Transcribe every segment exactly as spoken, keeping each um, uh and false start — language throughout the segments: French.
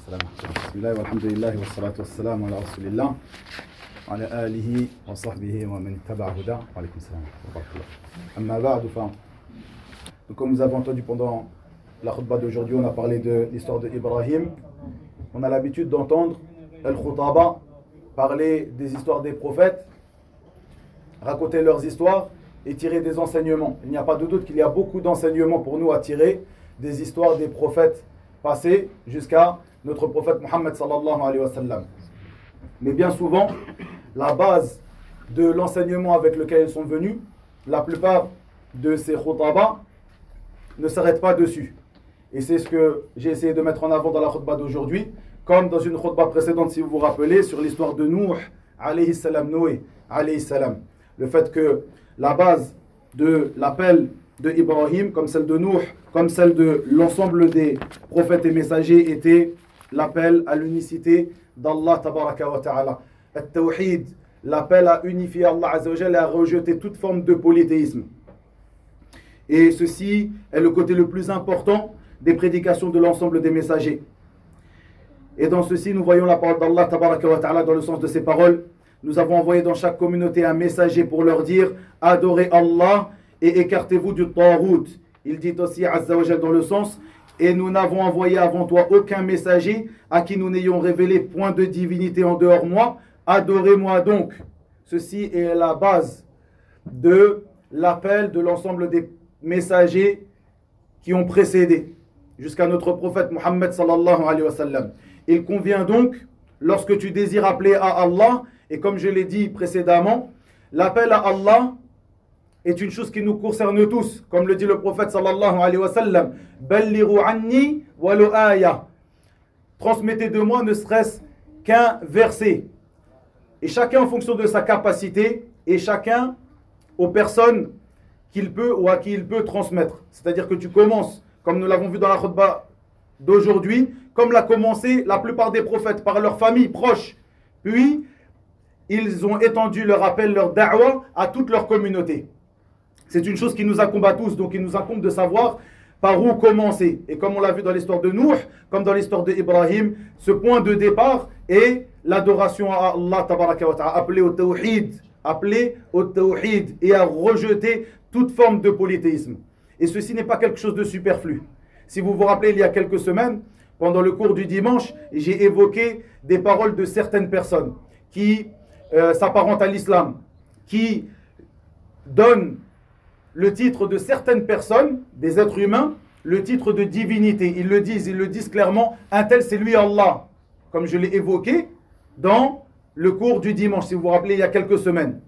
السلام. بسم الله والحمد لله والصلاة والسلام على رسول الله وعلى آله وصحبه ومن اتبع هداه. وعليكم السلام ورحمة الله. أما بعد, enfin, donc comme vous avez entendu pendant la khutbah d'aujourd'hui, on a parlé de l'histoire de Ibrahim. On a l'habitude d'entendre Al-Khutaba parler des histoires des prophètes, raconter leurs histoires et tirer des enseignements. Il n'y a pas de doute qu'il y a beaucoup d'enseignements pour nous à tirer des histoires des prophètes passés jusqu'à notre prophète Mohammed sallallahu alayhi wa sallam. Mais bien souvent, la base de l'enseignement avec lequel ils sont venus, la plupart de ces khutaba ne s'arrêtent pas dessus. Et c'est ce que j'ai essayé de mettre en avant dans la khutba d'aujourd'hui, comme dans une khutba précédente, si vous vous rappelez, sur l'histoire de Nuh alayhi salam, Noé alayhi salam. Le fait que la base de l'appel de Ibrahim, comme celle de Nuh, comme celle de l'ensemble des prophètes et messagers, était l'appel à l'unicité d'Allah tabaraka wa ta'ala. At-tawhid, l'appel à unifier Allah azza wa jalla et à rejeter toute forme de polythéisme. Et ceci est le côté le plus important des prédications de l'ensemble des messagers. Et dans ceci, nous voyons la parole d'Allah tabaraka wa ta'ala dans le sens de ces paroles. Nous avons envoyé dans chaque communauté un messager pour leur dire « Adorez Allah et écartez-vous du Tarout ». Il dit aussi azza wa jalla dans le sens « Et nous n'avons envoyé avant toi aucun messager à qui nous n'ayons révélé point de divinité en dehors moi. Adorez-moi donc ». Ceci est la base de l'appel de l'ensemble des messagers qui ont précédé jusqu'à notre prophète Mohammed sallallahu alayhi wa sallam. Il convient donc, lorsque tu désires appeler à Allah, et comme je l'ai dit précédemment, l'appel à Allah est une chose qui nous concerne tous, comme le dit le prophète sallallahu alayhi wa sallam. Ballighu anni walau aya. Transmettez de moi ne serait-ce qu'un verset. Et chacun en fonction de sa capacité, et chacun aux personnes qu'il peut ou à qui il peut transmettre. C'est-à-dire que tu commences, comme nous l'avons vu dans la khutbah d'aujourd'hui, comme l'a commencé la plupart des prophètes par leurs familles proches. Puis, ils ont étendu leur appel, leur da'wah à toute leur communauté. C'est une chose qui nous incombe à tous, donc il nous incombe de savoir par où commencer. Et comme on l'a vu dans l'histoire de Nuh, comme dans l'histoire de Ibrahim, ce point de départ est l'adoration à Allah tabaraka wa ta'ala, appelé au tawhid, appelé au tawhid et à rejeter toute forme de polythéisme. Et ceci n'est pas quelque chose de superflu. Si vous vous rappelez, il y a quelques semaines, pendant le cours du dimanche, j'ai évoqué des paroles de certaines personnes qui euh, s'apparentent à l'islam, qui donnent le titre de certaines personnes, des êtres humains, le titre de divinité. Ils le disent, ils le disent clairement, un tel c'est lui Allah, comme je l'ai évoqué dans le cours du dimanche, si vous vous rappelez, il y a quelques semaines.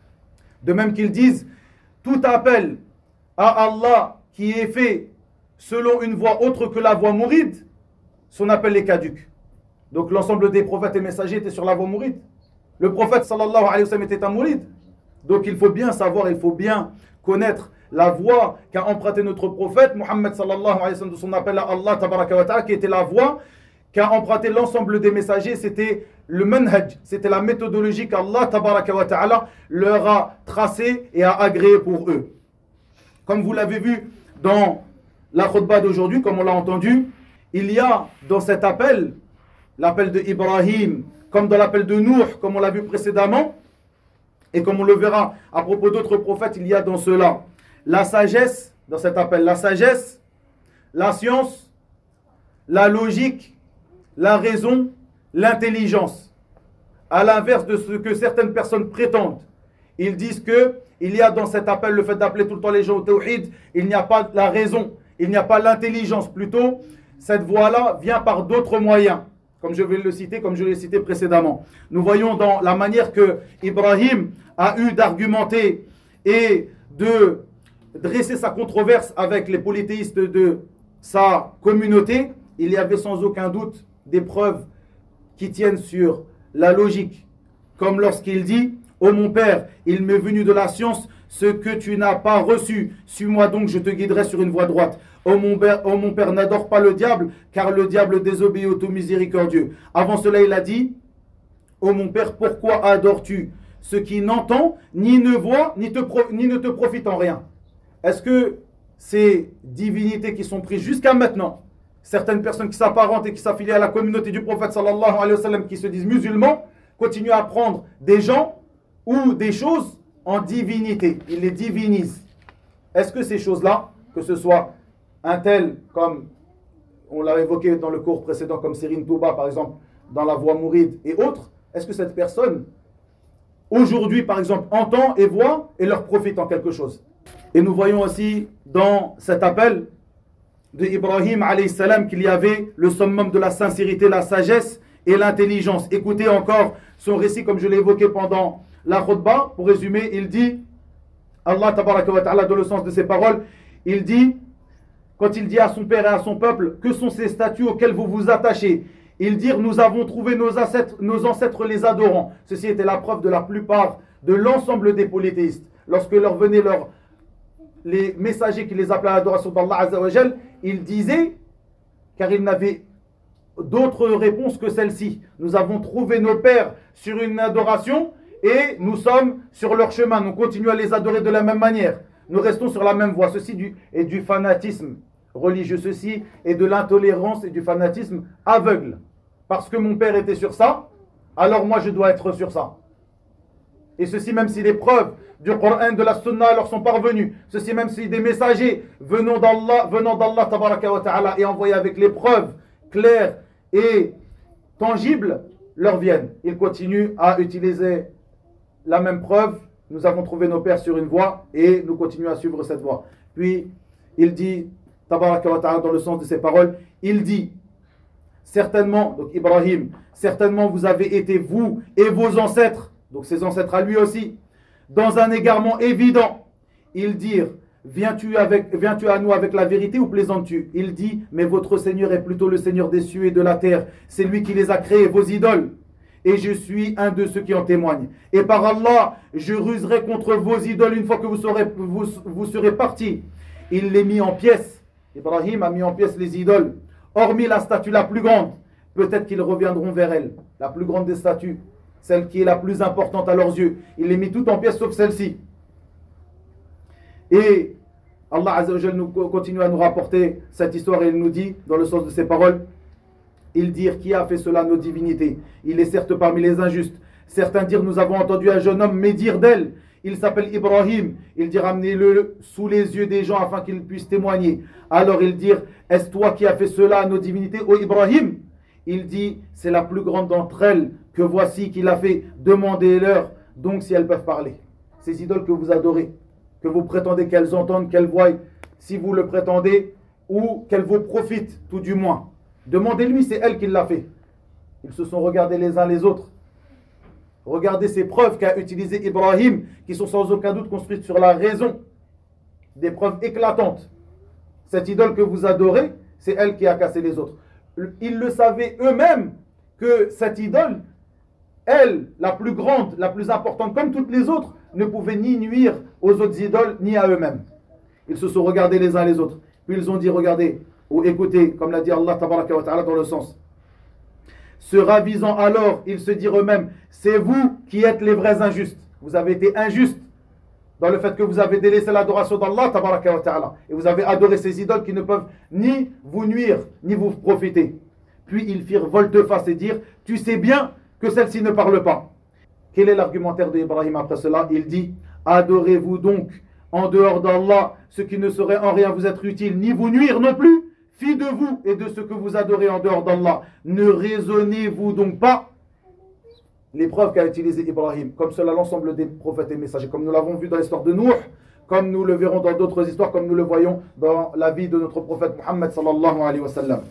De même qu'ils disent, tout appel à Allah qui est fait selon une voie autre que la voie mouride, son appel est caduc. Donc l'ensemble des prophètes et messagers étaient sur la voie mouride. Le prophète sallallahu alayhi wa sallam était un mouride. Donc il faut bien savoir, il faut bien connaître la voie qu'a emprunté notre prophète Mohammed sallallahu alayhi wa sallam de son appel à Allah tabaraka wa ta'ala, qui était la voie qu'a emprunté l'ensemble des messagers. C'était le manhaj, c'était la méthodologie qu'Allah tabaraka wa ta'ala leur a tracée et a agréée pour eux. Comme vous l'avez vu dans la khutbah d'aujourd'hui, comme on l'a entendu, il y a dans cet appel, l'appel de Ibrahim, comme dans l'appel de Nuh, comme on l'a vu précédemment, et comme on le verra à propos d'autres prophètes, il y a dans cela la sagesse, dans cet appel, la sagesse, la science, la logique, la raison, l'intelligence. À l'inverse de ce que certaines personnes prétendent, ils disent que il y a dans cet appel le fait d'appeler tout le temps les gens au tawhid, il n'y a pas la raison, il n'y a pas l'intelligence, plutôt cette voie-là vient par d'autres moyens, comme je vais le citer, comme je l'ai cité précédemment. Nous voyons dans la manière que Ibrahim a eu d'argumenter et de dresser sa controverse avec les polythéistes de sa communauté, il y avait sans aucun doute des preuves qui tiennent sur la logique, comme lorsqu'il dit « Ô mon père, il m'est venu de la science ce que tu n'as pas reçu, suis-moi donc, je te guiderai sur une voie droite. Ô mon père, ô mon père, n'adore pas le diable, car le diable désobéit au tout miséricordieux. » Avant cela, il a dit « Ô mon père, pourquoi adores-tu ce qui n'entend, ni ne voit, ni, te pro, ni ne te profite en rien ?» Est-ce que ces divinités qui sont prises jusqu'à maintenant, certaines personnes qui s'apparentent et qui s'affilient à la communauté du prophète sallallahu alayhi wa sallam, qui se disent musulmans, continuent à prendre des gens ou des choses en divinité. Ils les divinisent. Est-ce que ces choses-là, que ce soit un tel, comme on l'a évoqué dans le cours précédent, comme Serigne Touba par exemple, dans la voie mouride et autres, est-ce que cette personne, aujourd'hui par exemple, entend et voit et leur profite en quelque chose? Et nous voyons aussi dans cet appel de Ibrahim alayhi salam qu'il y avait le summum de la sincérité, la sagesse et l'intelligence. Écoutez encore son récit comme je l'ai évoqué pendant la khutbah. Pour résumer, il dit, Allah tabaraka wa ta'ala, dans le sens de ses paroles, il dit, quand il dit à son père et à son peuple, que sont ces statues auxquelles vous vous attachez? Ils dirent, nous avons trouvé nos ancêtres, nos ancêtres les adorant. Ceci était la preuve de la plupart, de l'ensemble des polythéistes. Lorsque leur venaient leurs, les messagers qui les appelaient à l'adoration d'Allah Azza wa Jal, ils disaient, car ils n'avaient d'autres réponses que celle-ci. Nous avons trouvé nos pères sur une adoration et nous sommes sur leur chemin. Nous continuons à les adorer de la même manière. Nous restons sur la même voie. Ceci du, est du fanatisme religieux. Ceci est de l'intolérance et du fanatisme aveugle. Parce que mon père était sur ça, alors moi je dois être sur ça. Et ceci même si les preuves du Coran, de la Sunna leur sont parvenues. Ceci même si des messagers venant d'Allah, venant d'Allah tabaraka wa ta'ala et envoyés avec les preuves claires et tangibles leur viennent. Ils continuent à utiliser la même preuve. Nous avons trouvé nos pères sur une voie et nous continuons à suivre cette voie. Puis il dit, tabaraka wa ta'ala, dans le sens de ses paroles, il dit, certainement, donc Ibrahim, certainement vous avez été vous et vos ancêtres, donc ses ancêtres à lui aussi, dans un égarement évident. Ils dirent, viens-tu avec, viens-tu à nous avec la vérité ou plaisantes-tu? Il dit, mais votre Seigneur est plutôt le Seigneur des cieux et de la terre. C'est lui qui les a créés, vos idoles. Et je suis un de ceux qui en témoignent. Et par Allah, je ruserai contre vos idoles une fois que vous serez, vous, vous serez partis. Il les mit en pièces. Ibrahim a mis en pièces les idoles. Hormis la statue la plus grande, peut-être qu'ils reviendront vers elle. La plus grande des statues, celle qui est la plus importante à leurs yeux. Il les mit toutes en pièces sauf celle-ci. Et Allah Azza wa Jal nous continue à nous rapporter cette histoire et il nous dit, dans le sens de ses paroles, ils dirent, qui a fait cela, nos divinités? Il est certes parmi les injustes. Certains dirent, nous avons entendu un jeune homme médire d'elle. Il s'appelle Ibrahim. Il dit, ramenez-le sous les yeux des gens afin qu'ils puissent témoigner. Alors ils dirent, est-ce toi qui as fait cela à nos divinités, ô Ibrahim? Il dit, c'est la plus grande d'entre elles que voici qu'il a fait. Demandez-leur donc si elles peuvent parler. Ces idoles que vous adorez, que vous prétendez qu'elles entendent, qu'elles voient, si vous le prétendez, ou qu'elles vous profitent, tout du moins. Demandez-lui, c'est elle qui l'a fait. Ils se sont regardés les uns les autres. Regardez ces preuves qu'a utilisées Ibrahim, qui sont sans aucun doute construites sur la raison. Des preuves éclatantes. Cette idole que vous adorez, c'est elle qui a cassé les autres. Ils le savaient eux-mêmes que cette idole, elle, la plus grande, la plus importante, comme toutes les autres, ne pouvait ni nuire aux autres idoles, ni à eux-mêmes. Ils se sont regardés les uns les autres. Puis ils ont dit, regardez, ou écoutez, comme l'a dit Allah tabaraka wa ta'ala dans le sens. Se ravisant alors, ils se dirent eux-mêmes, c'est vous qui êtes les vrais injustes. Vous avez été injustes dans le fait que vous avez délaissé l'adoration d'Allah tabaraka wa ta'ala. Et vous avez adoré ces idoles qui ne peuvent ni vous nuire, ni vous profiter. Puis ils firent volte-face et dirent, tu sais bien que celle-ci ne parle pas. Quel est l'argumentaire d'Ibrahim après cela? Il dit, adorez-vous donc en dehors d'Allah ce qui ne saurait en rien vous être utile, ni vous nuire non plus. Fi de vous et de ce que vous adorez en dehors d'Allah. Ne raisonnez-vous donc pas? L'épreuve qu'a utilisée Ibrahim, comme cela l'ensemble des prophètes et messagers, comme nous l'avons vu dans l'histoire de Nuh, comme nous le verrons dans d'autres histoires, comme nous le voyons dans la vie de notre prophète Muhammad sallallahu alayhi wa sallam.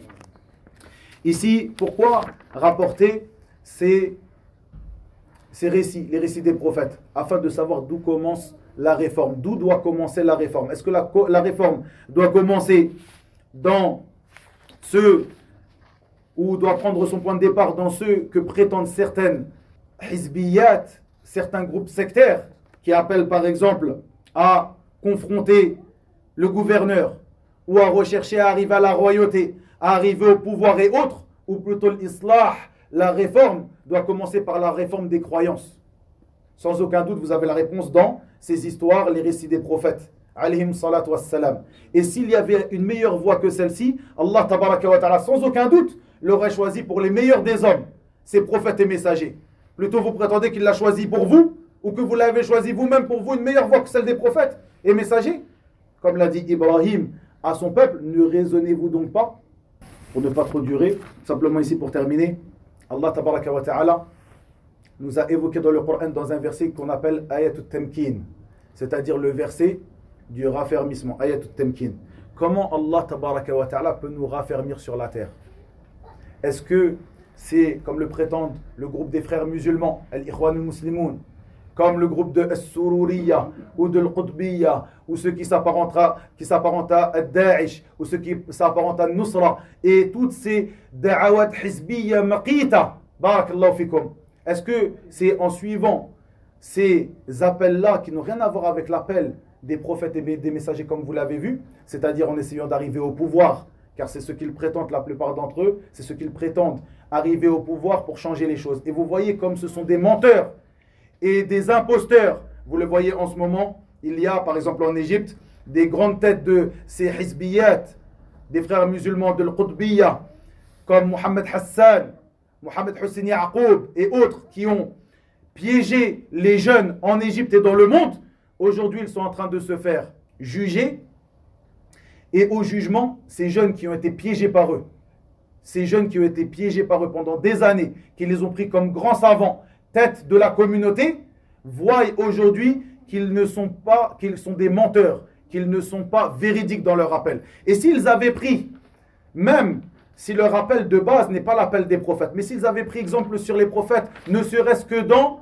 Ici, pourquoi rapporter ces, ces récits, les récits des prophètes, afin de savoir d'où commence la réforme, d'où doit commencer la réforme. Est-ce que la, la réforme doit commencer dans ceux, ou doit prendre son point de départ dans ceux que prétendent certaines hizbiyat, certains groupes sectaires, qui appellent par exemple à confronter le gouverneur, ou à rechercher à arriver à la royauté, à arriver au pouvoir et autres, ou plutôt l'islah, la réforme, doit commencer par la réforme des croyances. Sans aucun doute, vous avez la réponse dans ces histoires, les récits des prophètes, alayhim salatu wassalam. Et s'il y avait une meilleure voie que celle-ci, Allah tabaraka wa ta'ala, sans aucun doute, l'aurait choisi pour les meilleurs des hommes, ses prophètes et messagers. Plutôt vous prétendez qu'il l'a choisi pour vous, ou que vous l'avez choisi vous-même pour vous, une meilleure voie que celle des prophètes et messagers. Comme l'a dit Ibrahim à son peuple, ne raisonnez-vous donc pas, pour ne pas trop durer, simplement ici pour terminer, Allah tabaraka wa ta'ala nous a évoqué dans le Coran dans un verset qu'on appelle Ayatut Tamkin, c'est-à-dire le verset du raffermissement, Ayatut Tamkin. Comment Allah tabaraka wa ta'ala peut nous raffermir sur la terre? Est-ce que c'est, comme le prétendent le groupe des frères musulmans, Al-Ikhwan al-Muslimoun, comme le groupe de As-Sururiya ou de Al-Qutbiyya, ou ceux qui s'apparentent à, qui s'apparentent à Daesh, ou ceux qui s'apparentent à Nusra, et toutes ces da'awat hizbiyya maqita, barakallahu fikum. Est-ce que c'est en suivant ces appels-là qui n'ont rien à voir avec l'appel des prophètes et des messagers comme vous l'avez vu, c'est-à-dire en essayant d'arriver au pouvoir, car c'est ce qu'ils prétendent, la plupart d'entre eux, c'est ce qu'ils prétendent, arriver au pouvoir pour changer les choses. Et vous voyez comme ce sont des menteurs et des imposteurs. Vous le voyez en ce moment, il y a par exemple en Égypte des grandes têtes de ces hizbiyat, des frères musulmans de l'Qutbiyya, comme Mohamed Hassan, Mohamed Hussein Yaqoub et autres qui ont piégé les jeunes en Égypte et dans le monde. Aujourd'hui, ils sont en train de se faire juger. Et au jugement, ces jeunes qui ont été piégés par eux, ces jeunes qui ont été piégés par eux pendant des années, qui les ont pris comme grands savants, têtes de la communauté, voient aujourd'hui qu'ils ne sont pas, qu'ils sont des menteurs, qu'ils ne sont pas véridiques dans leur appel. Et s'ils avaient pris, même si leur appel de base n'est pas l'appel des prophètes, mais s'ils avaient pris exemple sur les prophètes, ne serait-ce que dans,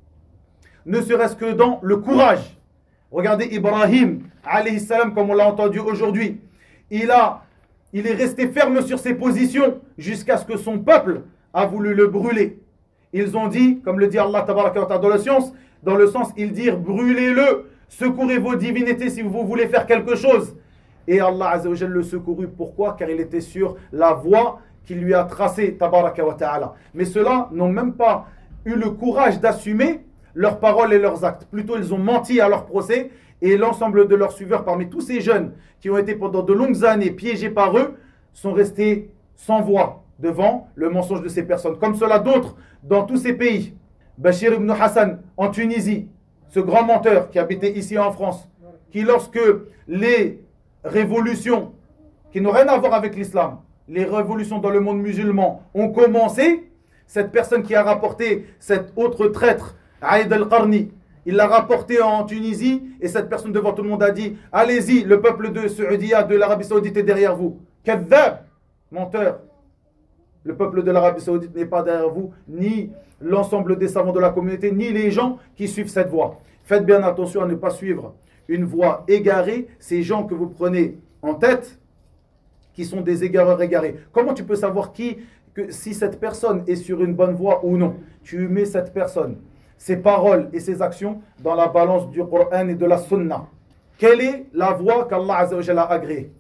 ne serait-ce que dans le courage. Regardez Ibrahim, alayhi salam, comme on l'a entendu aujourd'hui. Il, a, il est resté ferme sur ses positions jusqu'à ce que son peuple a voulu le brûler. Ils ont dit, comme le dit Allah tabaraka wa ta'ala dans le sens, dans le sens, ils dirent brûlez-le, secourez vos divinités si vous voulez faire quelque chose. Et Allah azza wa jalla le secourut. Pourquoi? Car il était sur la voie qu'il lui a tracée, tabaraka wa ta'ala. Mais ceux-là n'ont même pas eu le courage d'assumer leurs paroles et leurs actes. Plutôt, ils ont menti à leur procès et l'ensemble de leurs suiveurs, parmi tous ces jeunes qui ont été pendant de longues années piégés par eux, sont restés sans voix devant le mensonge de ces personnes. Comme cela d'autres dans tous ces pays. Bachir ibn Hassan en Tunisie, ce grand menteur qui habitait ici en France, qui lorsque les révolutions qui n'ont rien à voir avec l'islam, les révolutions dans le monde musulman ont commencé, cette personne qui a rapporté cet autre traître, Aïd al-Qarni, il l'a rapporté en Tunisie et cette personne devant tout le monde a dit allez-y, le peuple de Saoudia, de l'Arabie Saoudite est derrière vous. Kadhab, menteur. Le peuple de l'Arabie Saoudite n'est pas derrière vous, ni l'ensemble des savants de la communauté, ni les gens qui suivent cette voie. Faites bien attention à ne pas suivre une voie égarée, ces gens que vous prenez en tête, qui sont des égareurs égarés. Comment tu peux savoir qui, que, si cette personne est sur une bonne voie ou non? Tu mets cette personne, ses paroles et ses actions dans la balance du Coran et de la Sunna. Quelle est la voie qu'Allah Azza wa Jalla a agréée?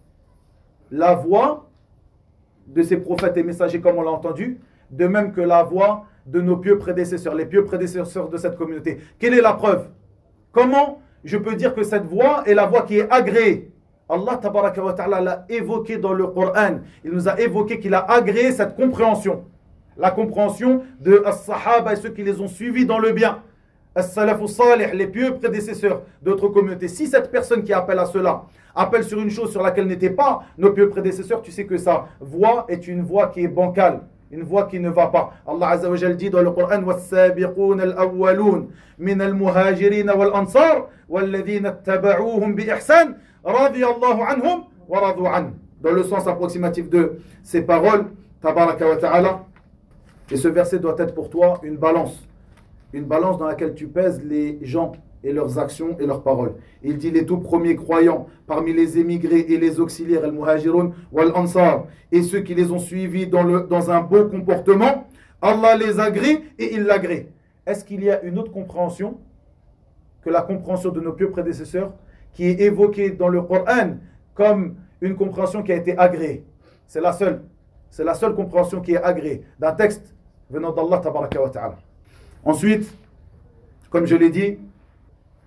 La voie de ses prophètes et messagers comme on l'a entendu, de même que la voie de nos pieux prédécesseurs, les pieux prédécesseurs de cette communauté. Quelle est la preuve? Comment je peux dire que cette voie est la voie qui est agréée? Allah tabaraka wa ta'ala l'a évoqué dans le Coran. Il nous a évoqué qu'il a agréé cette compréhension. La compréhension de as-sahaba et ceux qui les ont suivis dans le bien. As-salafu salih, les pieux prédécesseurs d'autres communautés. Si cette personne qui appelle à cela appelle sur une chose sur laquelle n'étaient pas nos pieux prédécesseurs, tu sais que sa voie est une voie qui est bancale, une voie qui ne va pas. Allah Azza wa Jalla dit dans le Coran was-sabiqun al-awwalun min al-muhajirin wal-ansar walladhina ittaba'uuhum bi ihsan radiyallahu anhum wa radu an. Dans le sens approximatif de ces paroles, tabaraka wa ta'ala. Et ce verset doit être pour toi une balance, une balance dans laquelle tu pèses les gens et leurs actions et leurs paroles. Il dit les tout premiers croyants parmi les émigrés et les auxiliaires, al-muhajirun wal-ansar, et ceux qui les ont suivis dans, le, dans un beau comportement, Allah les agrée et il l'agrée. Est-ce qu'il y a une autre compréhension que la compréhension de nos pieux prédécesseurs qui est évoquée dans le Coran comme une compréhension qui a été agréée? C'est la seule. C'est la seule compréhension qui est agréée d'un texte venant d'Allah tabaraka wa ta'ala. Ensuite, comme je l'ai dit,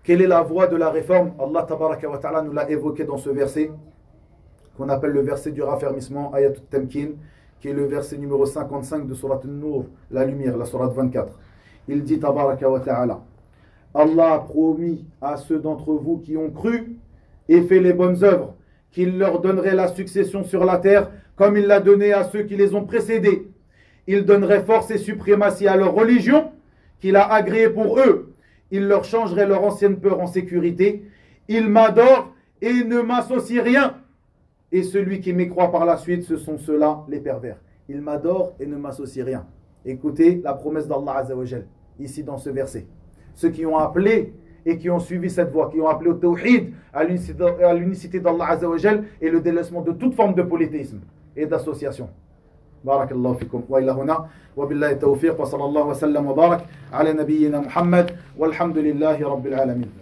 Quelle est la voie de la réforme? Allah tabaraka wa ta'ala nous l'a évoqué dans ce verset, qu'on appelle le verset du raffermissement, Ayat al-Tamkin, qui est le verset numéro cinquante-cinq de Surat An-Nur, la lumière, la Surat vingt-quatre. Il dit tabaraka wa ta'ala, Allah a promis à ceux d'entre vous qui ont cru et fait les bonnes œuvres, qu'il leur donnerait la succession sur la terre, comme il l'a donné à ceux qui les ont précédés. Il donnerait force et suprématie à leur religion, qu'il a agréée pour eux. Il leur changerait leur ancienne peur en sécurité. Il m'adore et ne m'associe rien. Et celui qui m'écroit par la suite, ce sont ceux-là, les pervers. Il m'adore et ne m'associe rien. Écoutez la promesse d'Allah Azza wa Jal, ici dans ce verset. Ceux qui ont appelé et qui ont suivi cette voie, qui ont appelé au tawhid, à l'unicité d'Allah Azza wa Jal et le délaissement de toute forme de polythéisme et d'association. بارك الله فيكم وإلى هنا وبالله التوفيق وصلى الله وسلم وبارك على نبينا محمد والحمد لله رب العالمين.